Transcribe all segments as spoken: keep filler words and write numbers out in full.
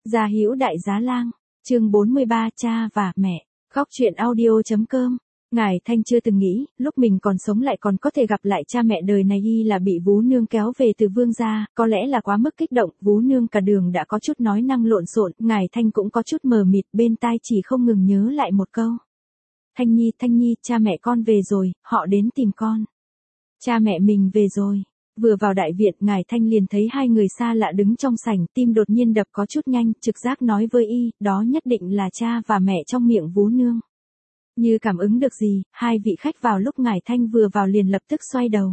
Gia Hữu Đại Giá Lang, chương bốn mươi ba, cha và mẹ. Khóc chuyện audio.com. Ngài Thanh chưa từng nghĩ, lúc mình còn sống lại còn có thể gặp lại cha mẹ đời này y là bị Vú Nương kéo về từ Vương gia, có lẽ là quá mức kích động, Vú Nương cả đường đã có chút nói năng lộn xộn, Ngài Thanh cũng có chút mờ mịt, bên tai chỉ không ngừng nhớ lại một câu. Thanh Nhi, Thanh Nhi, cha mẹ con về rồi, họ đến tìm con. Cha mẹ mình về rồi. Vừa vào đại viện, Ngài Thanh liền thấy hai người xa lạ đứng trong sảnh, tim đột nhiên đập có chút nhanh, trực giác nói với y, đó nhất định là cha và mẹ trong miệng Vú Nương. Như cảm ứng được gì, hai vị khách vào lúc Ngài Thanh vừa vào liền lập tức xoay đầu.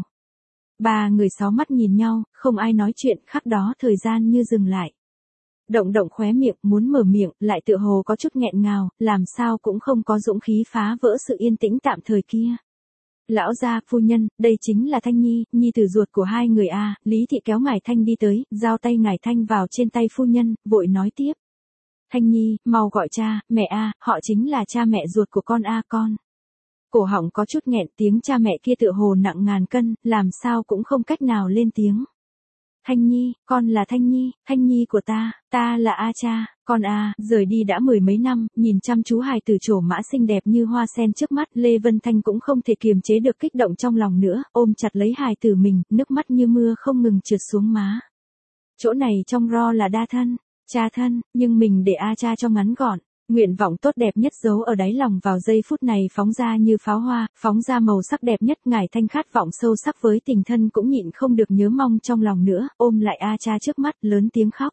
Ba người sáu mắt nhìn nhau, không ai nói chuyện, khắc đó thời gian như dừng lại. Động động khóe miệng, muốn mở miệng, lại tựa hồ có chút nghẹn ngào, làm sao cũng không có dũng khí phá vỡ sự yên tĩnh tạm thời kia. Lão gia, phu nhân, đây chính là Thanh Nhi, nhi tử ruột của hai người a. Lý thị kéo Ngài Thanh đi tới, giao tay Ngài Thanh vào trên tay phu nhân, vội nói tiếp. Thanh Nhi, mau gọi cha, mẹ a, họ chính là cha mẹ ruột của con a con. Cổ họng có chút nghẹn, tiếng cha mẹ kia tựa hồ nặng ngàn cân, làm sao cũng không cách nào lên tiếng. Thanh Nhi, con là Thanh Nhi, Thanh Nhi của ta, ta là A cha, con A, rời đi đã mười mấy năm, nhìn chăm chú hài tử trổ mã xinh đẹp như hoa sen trước mắt, Lê Vân Thanh cũng không thể kiềm chế được kích động trong lòng nữa, ôm chặt lấy hài tử mình, nước mắt như mưa không ngừng trượt xuống má. Chỗ này trong ro là đa thân, cha thân, nhưng mình để A cha cho ngắn gọn. Nguyện vọng tốt đẹp nhất giấu ở đáy lòng vào giây phút này phóng ra như pháo hoa, phóng ra màu sắc đẹp nhất. Ngài Thanh khát vọng sâu sắc với tình thân cũng nhịn không được nhớ mong trong lòng nữa, ôm lại A cha trước mắt, lớn tiếng khóc.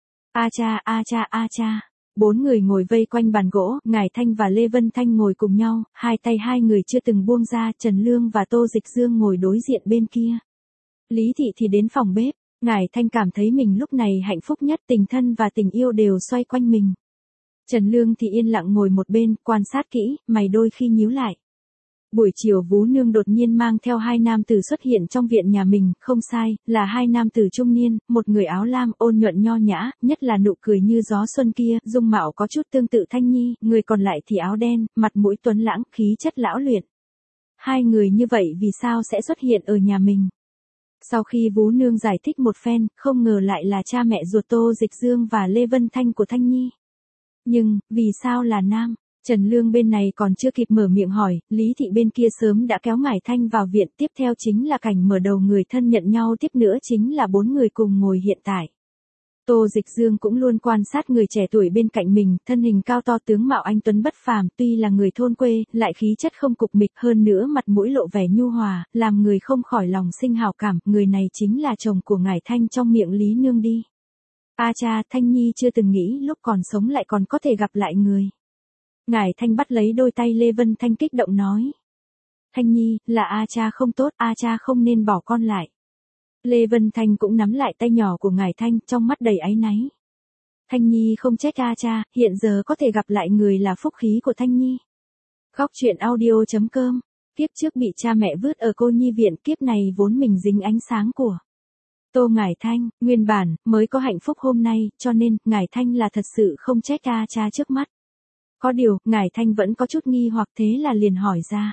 A cha, A cha, A cha. Bốn người ngồi vây quanh bàn gỗ, Ngài Thanh và Lê Vân Thanh ngồi cùng nhau, hai tay hai người chưa từng buông ra, Trần Lương và Tô Dịch Dương ngồi đối diện bên kia. Lý thị thì đến phòng bếp, Ngài Thanh cảm thấy mình lúc này hạnh phúc nhất, tình thân và tình yêu đều xoay quanh mình. Trần Lương thì yên lặng ngồi một bên, quan sát kỹ, mày đôi khi nhíu lại. Buổi chiều Vú Nương đột nhiên mang theo hai nam tử xuất hiện trong viện nhà mình, không sai, là hai nam tử trung niên, một người áo lam ôn nhuận nho nhã, nhất là nụ cười như gió xuân kia, dung mạo có chút tương tự Thanh Nhi, người còn lại thì áo đen, mặt mũi tuấn lãng, khí chất lão luyện. Hai người như vậy vì sao sẽ xuất hiện ở nhà mình? Sau khi Vú Nương giải thích một phen, không ngờ lại là cha mẹ ruột Tô Dịch Dương và Lê Vân Thanh của Thanh Nhi. Nhưng, vì sao là nam? Trần Lương bên này còn chưa kịp mở miệng hỏi, Lý thị bên kia sớm đã kéo Ngải Thanh vào viện, tiếp theo chính là cảnh mở đầu người thân nhận nhau, tiếp nữa chính là bốn người cùng ngồi hiện tại. Tô Dịch Dương cũng luôn quan sát người trẻ tuổi bên cạnh mình, thân hình cao to tướng mạo anh tuấn bất phàm, tuy là người thôn quê, lại khí chất không cục mịch, hơn nữa mặt mũi lộ vẻ nhu hòa, làm người không khỏi lòng sinh hảo cảm, người này chính là chồng của Ngải Thanh trong miệng Lý Nương đi. A cha, Thanh Nhi chưa từng nghĩ lúc còn sống lại còn có thể gặp lại người. Ngải Thanh bắt lấy đôi tay Lê Vân Thanh kích động nói. Thanh Nhi, là A cha không tốt, A cha không nên bỏ con lại. Lê Vân Thanh cũng nắm lại tay nhỏ của Ngải Thanh, trong mắt đầy áy náy. Thanh Nhi không trách A cha, hiện giờ có thể gặp lại người là phúc khí của Thanh Nhi. Khóc chuyện audio.com. Kiếp trước bị cha mẹ vứt ở cô nhi viện, kiếp này vốn mình dính ánh sáng của Tô Ngải Thanh, nguyên bản, mới có hạnh phúc hôm nay, cho nên, Ngải Thanh là thật sự không trách A cha trước mắt. Có điều, Ngải Thanh vẫn có chút nghi hoặc, thế là liền hỏi ra.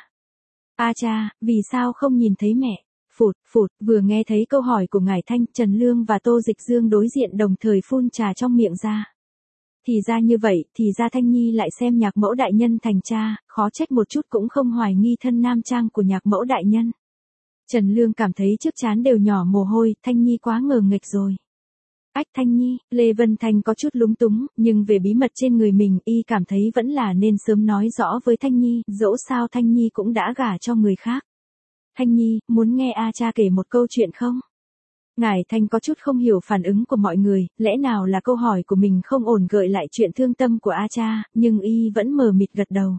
A cha, vì sao không nhìn thấy mẹ? Phụt, phụt, vừa nghe thấy câu hỏi của Ngải Thanh, Trần Lương và Tô Dịch Dương đối diện đồng thời phun trà trong miệng ra. Thì ra như vậy, thì ra Thanh Nhi lại xem nhạc mẫu đại nhân thành cha, khó trách một chút cũng không hoài nghi thân nam trang của nhạc mẫu đại nhân. Trần Lương cảm thấy trước trán đều nhỏ mồ hôi, Thanh Nhi quá ngờ nghệch rồi. Ách Thanh Nhi, Lê Vân Thanh có chút lúng túng, nhưng về bí mật trên người mình, y cảm thấy vẫn là nên sớm nói rõ với Thanh Nhi, dẫu sao Thanh Nhi cũng đã gả cho người khác. Thanh Nhi, muốn nghe A cha kể một câu chuyện không? Ngải Thanh có chút không hiểu phản ứng của mọi người, lẽ nào là câu hỏi của mình không ổn gợi lại chuyện thương tâm của A cha, nhưng y vẫn mờ mịt gật đầu.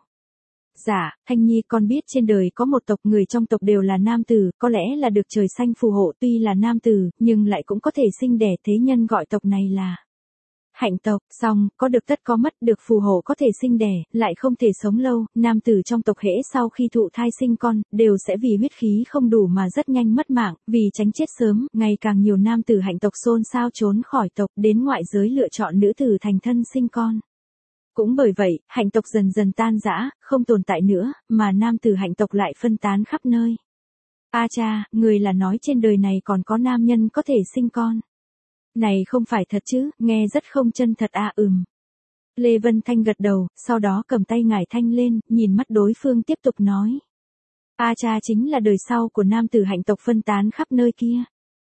Dạ, Thanh Nhi con biết trên đời có một tộc người trong tộc đều là nam tử, có lẽ là được trời xanh phù hộ, tuy là nam tử, nhưng lại cũng có thể sinh đẻ, thế nhân gọi tộc này là hạnh tộc. Song, có được tất có mất, được phù hộ có thể sinh đẻ, lại không thể sống lâu, nam tử trong tộc hễ sau khi thụ thai sinh con, đều sẽ vì huyết khí không đủ mà rất nhanh mất mạng, vì tránh chết sớm, ngày càng nhiều nam tử hạnh tộc xôn xao trốn khỏi tộc, đến ngoại giới lựa chọn nữ tử thành thân sinh con. Cũng bởi vậy, hạnh tộc dần dần tan rã, không tồn tại nữa, mà nam tử hạnh tộc lại phân tán khắp nơi. A cha, người là nói trên đời này còn có nam nhân có thể sinh con. Này không phải thật chứ, nghe rất không chân thật à. Ừm. Lê Vân Thanh gật đầu, sau đó cầm tay Ngải Thanh lên, nhìn mắt đối phương tiếp tục nói. A cha chính là đời sau của nam tử hạnh tộc phân tán khắp nơi kia.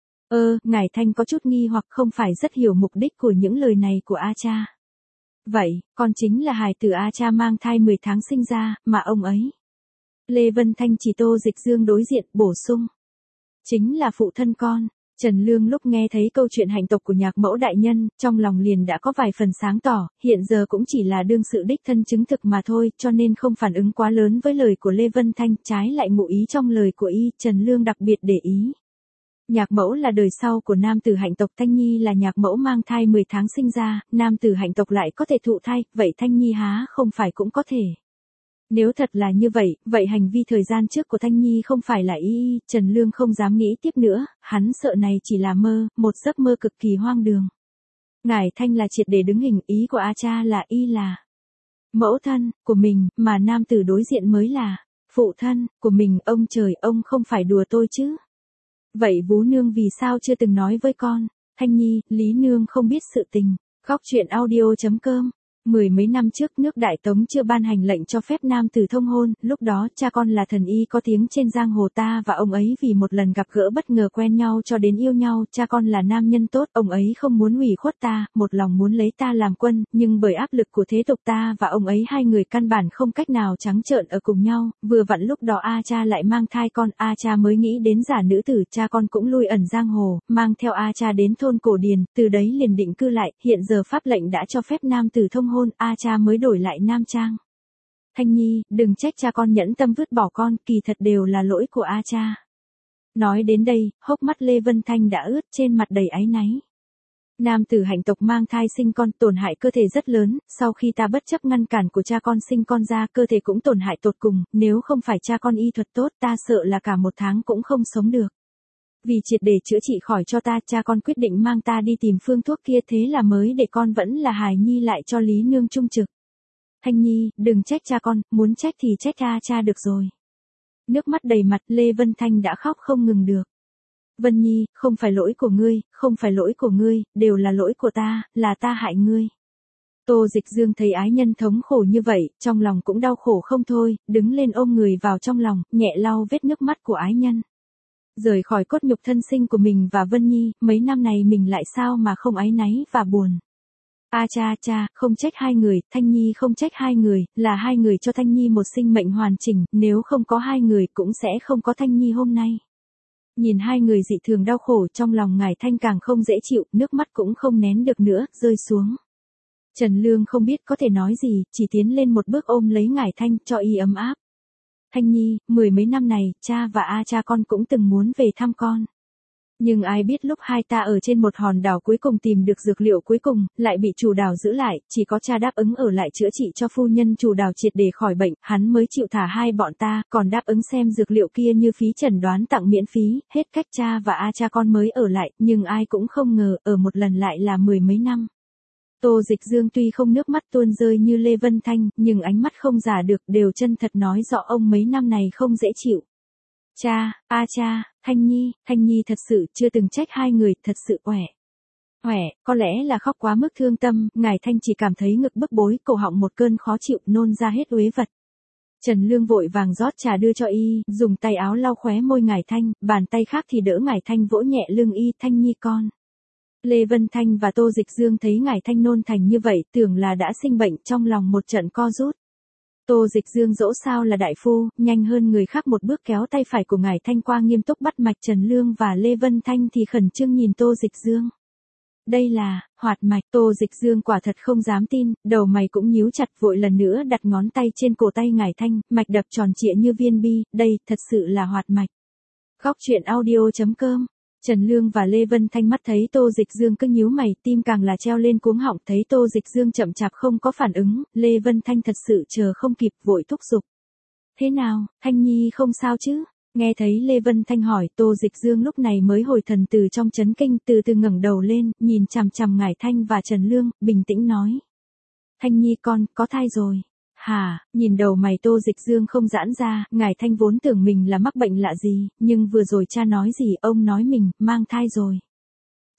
Ơ, Ngải Thanh có chút nghi hoặc không phải rất hiểu mục đích của những lời này của A cha. Vậy, con chính là hài tử A cha mang thai mười tháng sinh ra, mà ông ấy. Lê Vân Thanh chỉ Tô Dịch Dương đối diện, bổ sung. Chính là phụ thân con. Trần Lương lúc nghe thấy câu chuyện hạnh tộc của nhạc mẫu đại nhân, trong lòng liền đã có vài phần sáng tỏ, hiện giờ cũng chỉ là đương sự đích thân chứng thực mà thôi, cho nên không phản ứng quá lớn với lời của Lê Vân Thanh, trái lại ngụ ý trong lời của y, Trần Lương đặc biệt để ý. Nhạc mẫu là đời sau của nam tử hạnh tộc, Thanh Nhi là nhạc mẫu mang thai mười tháng sinh ra, nam tử hạnh tộc lại có thể thụ thai, vậy Thanh Nhi há không phải cũng có thể. Nếu thật là như vậy, vậy hành vi thời gian trước của Thanh Nhi không phải là y y, Trần Lương không dám nghĩ tiếp nữa, hắn sợ này chỉ là mơ, một giấc mơ cực kỳ hoang đường. Ngải Thanh là triệt để đứng hình, ý của A cha là y là mẫu thân của mình, mà nam tử đối diện mới là phụ thân của mình. Ông trời, ông không phải đùa tôi chứ. Vậy Vú Nương vì sao chưa từng nói với con? Thanh Nhi, Lý Nương không biết sự tình. Góc truyện audio chấm com. Mười mấy năm trước nước Đại Tống chưa ban hành lệnh cho phép nam tử thông hôn, lúc đó cha con là thần y có tiếng trên giang hồ, ta và ông ấy vì một lần gặp gỡ bất ngờ quen nhau cho đến yêu nhau, cha con là nam nhân tốt, ông ấy không muốn hủy khuất ta, một lòng muốn lấy ta làm quân, nhưng bởi áp lực của thế tục ta và ông ấy hai người căn bản không cách nào trắng trợn ở cùng nhau, vừa vặn lúc đó A cha lại mang thai con, A cha mới nghĩ đến giả nữ tử, cha con cũng lui ẩn giang hồ, mang theo A cha đến thôn Cổ Điền, từ đấy liền định cư lại, hiện giờ pháp lệnh đã cho phép nam tử thông hôn, A cha mới đổi lại nam trang. Thanh Nhi, đừng trách cha con nhẫn tâm vứt bỏ con, kỳ thật đều là lỗi của A cha. Nói đến đây, hốc mắt Lê Vân Thanh đã ướt, trên mặt đầy áy náy. Nam tử hạnh tộc mang thai sinh con tổn hại cơ thể rất lớn, sau khi ta bất chấp ngăn cản của cha con sinh con ra, cơ thể cũng tổn hại tột cùng, nếu không phải cha con y thuật tốt, ta sợ là cả một tháng cũng không sống được. Vì triệt để chữa trị khỏi cho ta, cha con quyết định mang ta đi tìm phương thuốc kia, thế là mới để con vẫn là hài nhi lại cho Lý Nương trung trực. Thanh Nhi, đừng trách cha con, muốn trách thì trách A cha được rồi. Nước mắt đầy mặt, Lê Vân Thanh đã khóc không ngừng được. Vân Nhi, không phải lỗi của ngươi, không phải lỗi của ngươi, đều là lỗi của ta, là ta hại ngươi. Tô Dịch Dương thấy ái nhân thống khổ như vậy, trong lòng cũng đau khổ không thôi, đứng lên ôm người vào trong lòng, nhẹ lau vết nước mắt của ái nhân. Rời khỏi cốt nhục thân sinh của mình và Vân Nhi, mấy năm này mình lại sao mà không áy náy và buồn. A cha cha, không trách hai người, Thanh Nhi không trách hai người, là hai người cho Thanh Nhi một sinh mệnh hoàn chỉnh, nếu không có hai người cũng sẽ không có Thanh Nhi hôm nay. Nhìn hai người dị thường đau khổ, trong lòng Ngải Thanh càng không dễ chịu, nước mắt cũng không nén được nữa, rơi xuống. Trần Lương không biết có thể nói gì, chỉ tiến lên một bước ôm lấy Ngải Thanh, cho y ấm áp. Thanh Nhi, mười mấy năm này, cha và A cha con cũng từng muốn về thăm con. Nhưng ai biết lúc hai ta ở trên một hòn đảo cuối cùng tìm được dược liệu cuối cùng, lại bị chủ đảo giữ lại, chỉ có cha đáp ứng ở lại chữa trị cho phu nhân chủ đảo triệt để khỏi bệnh, hắn mới chịu thả hai bọn ta, còn đáp ứng xem dược liệu kia như phí chẩn đoán tặng miễn phí, hết cách cha và A cha con mới ở lại, nhưng ai cũng không ngờ, ở một lần lại là mười mấy năm. Tô Dịch Dương tuy không nước mắt tuôn rơi như Lê Vân Thanh, nhưng ánh mắt không giả được, đều chân thật nói rõ ông mấy năm này không dễ chịu. Cha, A cha, Thanh Nhi, Thanh Nhi thật sự chưa từng trách hai người, thật sự uể. Uể, có lẽ là khóc quá mức thương tâm, Ngải Thanh chỉ cảm thấy ngực bức bối, cổ họng một cơn khó chịu, nôn ra hết uế vật. Trần Lương vội vàng rót trà đưa cho y, dùng tay áo lau khóe môi Ngải Thanh, bàn tay khác thì đỡ Ngải Thanh vỗ nhẹ lưng y, Thanh Nhi con. Lê Vân Thanh và Tô Dịch Dương thấy Ngải Thanh nôn thành như vậy, tưởng là đã sinh bệnh, trong lòng một trận co rút. Tô Dịch Dương dỗ sao là đại phu, nhanh hơn người khác một bước kéo tay phải của Ngải Thanh qua, nghiêm túc bắt mạch. Trần Lương và Lê Vân Thanh thì khẩn trương nhìn Tô Dịch Dương. Đây là hoạt mạch. Tô Dịch Dương quả thật không dám tin, đầu mày cũng nhíu chặt, vội lần nữa đặt ngón tay trên cổ tay Ngải Thanh, mạch đập tròn trịa như viên bi, đây thật sự là hoạt mạch. Góc truyện audio chấm com. Trần Lương và Lê Vân Thanh mắt thấy Tô Dịch Dương cứ nhíu mày, tim càng là treo lên cuống họng, thấy Tô Dịch Dương chậm chạp không có phản ứng, Lê Vân Thanh thật sự chờ không kịp, vội thúc giục. Thế nào, Thanh Nhi không sao chứ? Nghe thấy Lê Vân Thanh hỏi, Tô Dịch Dương lúc này mới hồi thần từ trong chấn kinh, từ từ ngẩng đầu lên, nhìn chằm chằm Ngải Thanh và Trần Lương, bình tĩnh nói. Thanh Nhi con, có thai rồi. Hả, nhìn đầu mày Tô Dịch Dương không giãn ra, Ngải Thanh vốn tưởng mình là mắc bệnh lạ gì, nhưng vừa rồi cha nói gì, ông nói mình mang thai rồi.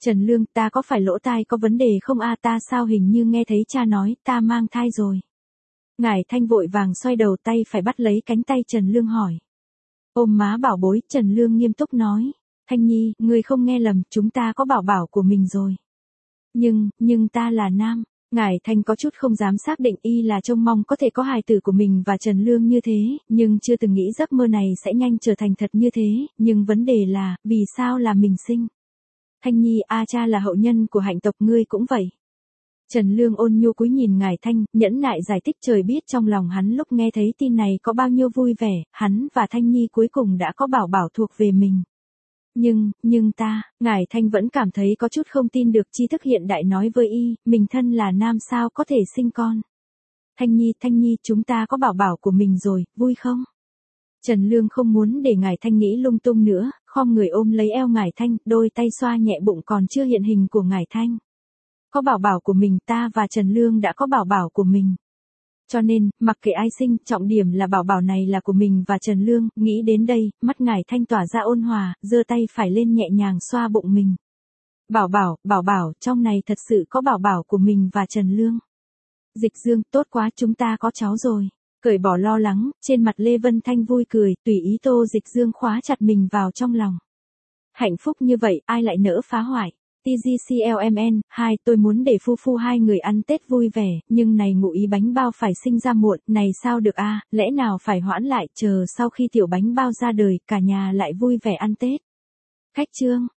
Trần Lương, ta có phải lỗ tai có vấn đề không a, ta sao hình như nghe thấy cha nói ta mang thai rồi. Ngải Thanh vội vàng xoay đầu, tay phải bắt lấy cánh tay Trần Lương hỏi. Ôm má bảo bối, Trần Lương nghiêm túc nói. Thanh Nhi, ngươi không nghe lầm, chúng ta có bảo bảo của mình rồi. Nhưng, nhưng ta là nam. Ngải Thanh có chút không dám xác định, y là trông mong có thể có hài tử của mình và Trần Lương như thế, nhưng chưa từng nghĩ giấc mơ này sẽ nhanh trở thành thật như thế, nhưng vấn đề là, vì sao là mình sinh? Thanh Nhi, a cha là hậu nhân của hạnh tộc, ngươi cũng vậy. Trần Lương ôn nhu cúi nhìn Ngải Thanh, nhẫn nại giải thích, trời biết trong lòng hắn lúc nghe thấy tin này có bao nhiêu vui vẻ, hắn và Thanh Nhi cuối cùng đã có bảo bảo thuộc về mình. Nhưng, nhưng ta, Ngải Thanh vẫn cảm thấy có chút không tin được, tri thức hiện đại nói với y, mình thân là nam sao có thể sinh con. Thanh Nhi, Thanh Nhi, chúng ta có bảo bảo của mình rồi, vui không? Trần Lương không muốn để Ngải Thanh nghĩ lung tung nữa, khom người ôm lấy eo Ngải Thanh, đôi tay xoa nhẹ bụng còn chưa hiện hình của Ngải Thanh. Có bảo bảo của mình, ta và Trần Lương đã có bảo bảo của mình. Cho nên, mặc kệ ai sinh, trọng điểm là bảo bảo này là của mình và Trần Lương, nghĩ đến đây, mắt Ngải Thanh tỏa ra ôn hòa, giơ tay phải lên nhẹ nhàng xoa bụng mình. Bảo bảo, bảo bảo, trong này thật sự có bảo bảo của mình và Trần Lương. Dịch Dương, tốt quá, chúng ta có cháu rồi. Cởi bỏ lo lắng, trên mặt Lê Vân Thanh vui cười, tùy ý Tô Dịch Dương khóa chặt mình vào trong lòng. Hạnh phúc như vậy, ai lại nỡ phá hoại. tê giê xê lờ em en, hai, tôi muốn để phu phu hai người ăn Tết vui vẻ, nhưng này ngụ ý bánh bao phải sinh ra muộn, này sao được a, lẽ nào phải hoãn lại, chờ sau khi tiểu bánh bao ra đời, cả nhà lại vui vẻ ăn Tết. Khách trương.